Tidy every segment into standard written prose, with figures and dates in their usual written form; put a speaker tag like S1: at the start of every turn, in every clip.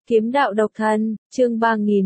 S1: Kiếm đạo độc thân, chương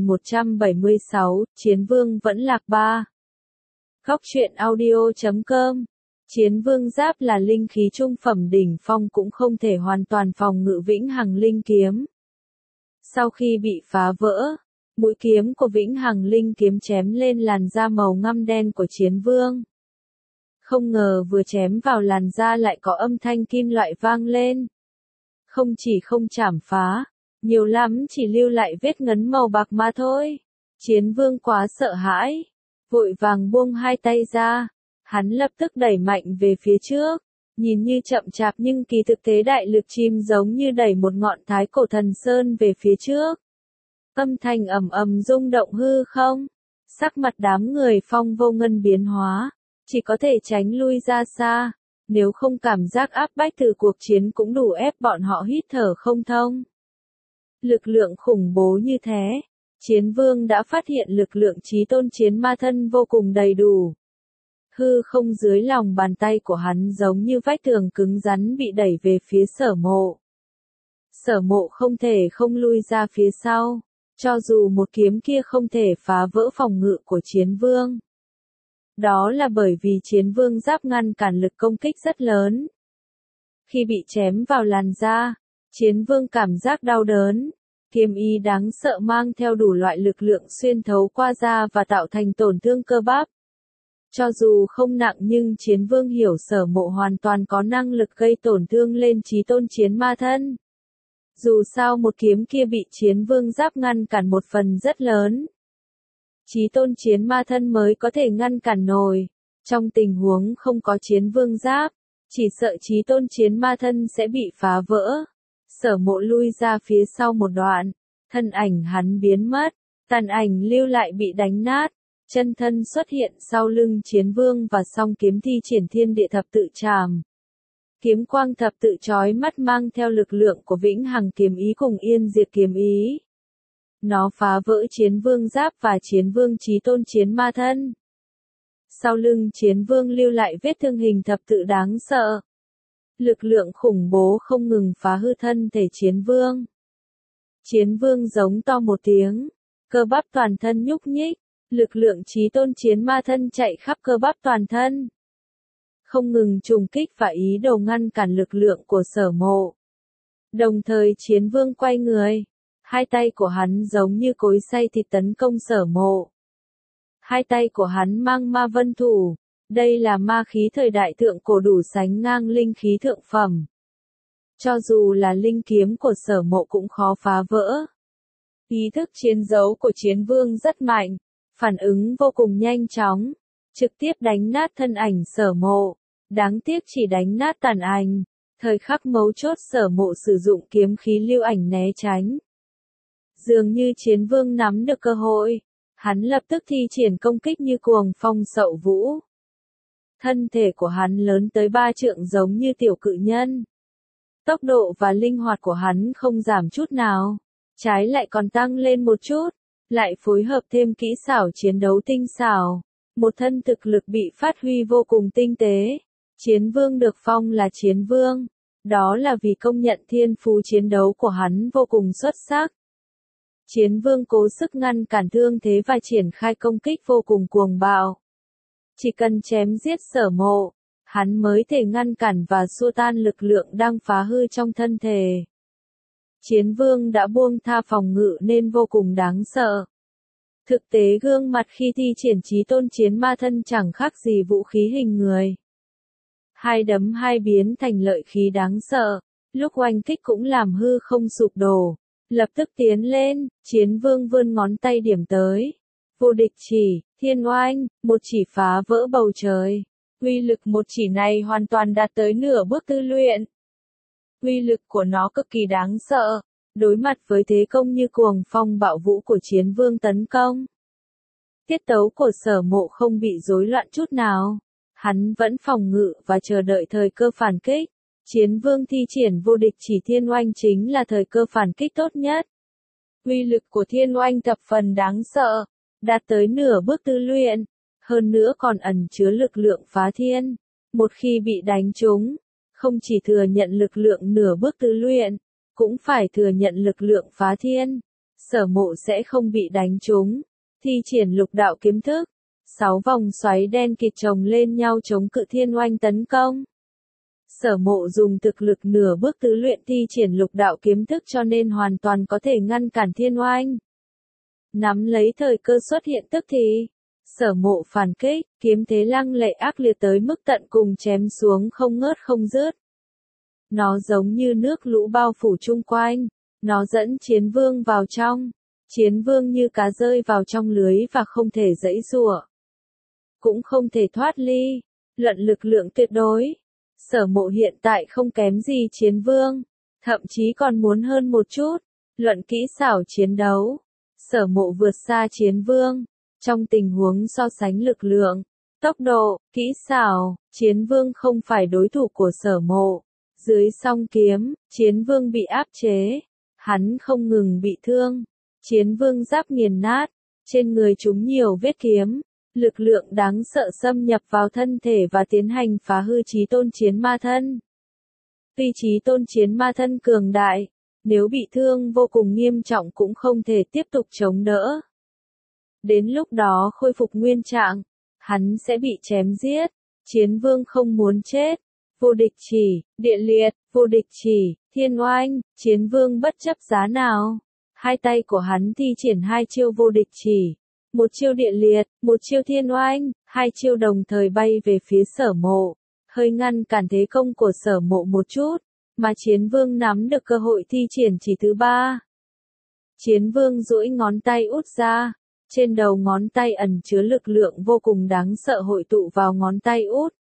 S1: 3176, Chiến Vương vẫn lạc 3. Góc truyện audio.com. Chiến Vương giáp là linh khí trung phẩm đỉnh phong cũng không thể hoàn toàn phòng ngự Vĩnh Hằng linh kiếm. Sau khi bị phá vỡ, mũi kiếm của Vĩnh Hằng linh kiếm chém lên làn da màu ngăm đen của Chiến Vương. Không ngờ vừa chém vào làn da lại có âm thanh kim loại vang lên. Không chỉ không chảm phá, nhiều lắm chỉ lưu lại vết ngấn màu bạc mà thôi. Chiến Vương quá sợ hãi, vội vàng buông hai tay ra, hắn lập tức đẩy mạnh về phía trước, nhìn như chậm chạp nhưng kỳ thực tế đại lực chim giống như đẩy một ngọn thái cổ thần sơn về phía trước. Âm thanh ầm ầm rung động hư không, sắc mặt đám người Phong Vô Ngân biến hóa, chỉ có thể tránh lui ra xa, nếu không cảm giác áp bách từ cuộc chiến cũng đủ ép bọn họ hít thở không thông. Lực lượng khủng bố như thế, Chiến Vương đã phát hiện lực lượng chí tôn chiến ma thân vô cùng đầy đủ. Hư không dưới lòng bàn tay của hắn giống như vách tường cứng rắn bị đẩy về phía Sở Mộ. Sở Mộ không thể không lui ra phía sau, cho dù một kiếm kia không thể phá vỡ phòng ngự của Chiến Vương. Đó là bởi vì Chiến Vương giáp ngăn cản lực công kích rất lớn. Khi bị chém vào làn da, Chiến Vương cảm giác đau đớn, kiếm ý đáng sợ mang theo đủ loại lực lượng xuyên thấu qua da và tạo thành tổn thương cơ bắp. Cho dù không nặng nhưng Chiến Vương hiểu Sở Mộ hoàn toàn có năng lực gây tổn thương lên chí tôn chiến ma thân. Dù sao một kiếm kia bị Chiến Vương giáp ngăn cản một phần rất lớn. Chí tôn chiến ma thân mới có thể ngăn cản nổi. Trong tình huống không có Chiến Vương giáp, chỉ sợ chí tôn chiến ma thân sẽ bị phá vỡ. Sở Mộ lui ra phía sau một đoạn, thân ảnh hắn biến mất, tàn ảnh lưu lại bị đánh nát, chân thân xuất hiện sau lưng Chiến Vương và song kiếm thi triển thiên địa thập tự trảm. Kiếm quang thập tự chói mắt mang theo lực lượng của Vĩnh Hằng kiếm ý cùng Yên Diệt kiếm ý. Nó phá vỡ Chiến Vương giáp và Chiến Vương chí tôn chiến ma thân. Sau lưng Chiến Vương lưu lại vết thương hình thập tự đáng sợ. Lực lượng khủng bố không ngừng phá hư thân thể Chiến Vương. Chiến Vương giống to một tiếng, cơ bắp toàn thân nhúc nhích, lực lượng chí tôn chiến ma thân chạy khắp cơ bắp toàn thân. Không ngừng trùng kích và ý đồ ngăn cản lực lượng của Sở Mộ. Đồng thời Chiến Vương quay người, hai tay của hắn giống như cối xay thịt tấn công Sở Mộ. Hai tay của hắn mang ma vân thủ. Đây là ma khí thời đại thượng cổ đủ sánh ngang linh khí thượng phẩm. Cho dù là linh kiếm của Sở Mộ cũng khó phá vỡ. Ý thức chiến đấu của Chiến Vương rất mạnh, phản ứng vô cùng nhanh chóng, trực tiếp đánh nát thân ảnh Sở Mộ. Đáng tiếc chỉ đánh nát tàn ảnh, thời khắc mấu chốt Sở Mộ sử dụng kiếm khí lưu ảnh né tránh. Dường như Chiến Vương nắm được cơ hội, hắn lập tức thi triển công kích như cuồng phong sậu vũ. Thân thể của hắn lớn tới 3 trượng giống như tiểu cự nhân. Tốc độ và linh hoạt của hắn không giảm chút nào, trái lại còn tăng lên một chút, lại phối hợp thêm kỹ xảo chiến đấu tinh xảo. Một thân thực lực bị phát huy vô cùng tinh tế. Chiến Vương được phong là Chiến Vương, đó là vì công nhận thiên phú chiến đấu của hắn vô cùng xuất sắc. Chiến Vương cố sức ngăn cản thương thế và triển khai công kích vô cùng cuồng bạo. Chỉ cần chém giết Sở Mộ, hắn mới thể ngăn cản và xua tan lực lượng đang phá hư trong thân thể. Chiến Vương đã buông tha phòng ngự nên vô cùng đáng sợ. Thực tế gương mặt khi thi triển chí tôn chiến ma thân chẳng khác gì vũ khí hình người. Hai đấm hai biến thành lợi khí đáng sợ, lúc oanh kích cũng làm hư không sụp đổ. Lập tức tiến lên, Chiến Vương vươn ngón tay điểm tới. Vô địch chỉ, thiên oanh, một chỉ phá vỡ bầu trời. Uy lực một chỉ này hoàn toàn đạt tới nửa bước tư luyện. Uy lực của nó cực kỳ đáng sợ, đối mặt với thế công như cuồng phong bạo vũ của Chiến Vương tấn công. Tiết tấu của Sở Mộ không bị rối loạn chút nào. Hắn vẫn phòng ngự và chờ đợi thời cơ phản kích. Chiến Vương thi triển vô địch chỉ thiên oanh chính là thời cơ phản kích tốt nhất. Uy lực của thiên oanh thập phần đáng sợ, đạt tới nửa bước tư luyện, hơn nữa còn ẩn chứa lực lượng phá thiên. Một khi bị đánh trúng, không chỉ thừa nhận lực lượng nửa bước tư luyện, cũng phải thừa nhận lực lượng phá thiên. Sở Mộ sẽ không bị đánh trúng. Thi triển lục đạo kiếm thức. 6 vòng xoáy đen kịt chồng lên nhau chống cự thiên oanh tấn công. Sở Mộ dùng thực lực nửa bước tứ luyện thi triển lục đạo kiếm thức cho nên hoàn toàn có thể ngăn cản thiên oanh. Nắm lấy thời cơ xuất hiện tức thì, Sở Mộ phản kích, kiếm thế lăng lệ ác liệt tới mức tận cùng chém xuống không ngớt không dứt. Nó giống như nước lũ bao phủ chung quanh, nó dẫn Chiến Vương vào trong. Chiến Vương như cá rơi vào trong lưới và không thể giãy giụa, cũng không thể thoát ly. Luận lực lượng tuyệt đối, Sở Mộ hiện tại không kém gì Chiến Vương, thậm chí còn muốn hơn một chút. Luận kỹ xảo chiến đấu, Sở Mộ vượt xa Chiến Vương. Trong tình huống so sánh lực lượng, tốc độ, kỹ xảo, Chiến Vương không phải đối thủ của Sở Mộ. Dưới song kiếm, Chiến Vương bị áp chế. Hắn không ngừng bị thương. Chiến Vương giáp nghiền nát. Trên người chúng nhiều vết kiếm. Lực lượng đáng sợ xâm nhập vào thân thể và tiến hành phá hư Chí Tôn Chiến Ma Thân. Tuy Chí Tôn Chiến Ma Thân cường đại, nếu bị thương vô cùng nghiêm trọng cũng không thể tiếp tục chống đỡ. Đến lúc đó khôi phục nguyên trạng, hắn sẽ bị chém giết. Chiến Vương không muốn chết. Vô địch chỉ, địa liệt, vô địch chỉ, thiên oanh, Chiến Vương bất chấp giá nào. Hai tay của hắn thi triển hai chiêu vô địch chỉ. Một chiêu địa liệt, một chiêu thiên oanh, hai chiêu đồng thời bay về phía Sở Mộ, hơi ngăn cản thế công của Sở Mộ một chút, mà Chiến Vương nắm được cơ hội thi triển chỉ thứ ba. Chiến Vương duỗi ngón tay út ra, trên đầu ngón tay ẩn chứa lực lượng vô cùng đáng sợ hội tụ vào ngón tay út.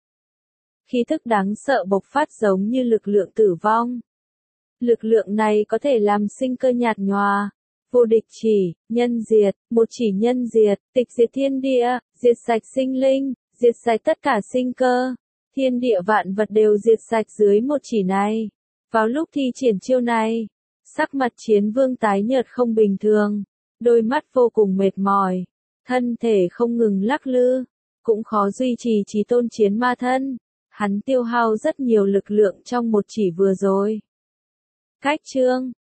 S1: Khí thức đáng sợ bộc phát giống như lực lượng tử vong. Lực lượng này có thể làm sinh cơ nhạt nhòa. Vô địch chỉ, nhân diệt, một chỉ nhân diệt, tịch diệt thiên địa, diệt sạch sinh linh, diệt sạch tất cả sinh cơ. Thiên địa vạn vật đều diệt sạch dưới một chỉ này. Vào lúc thi triển chiêu này, sắc mặt Chiến Vương tái nhợt không bình thường, đôi mắt vô cùng mệt mỏi, thân thể không ngừng lắc lư, cũng khó duy trì Chí Tôn Chiến Ma Thân. Hắn tiêu hao rất nhiều lực lượng trong một chỉ vừa rồi. Cách chương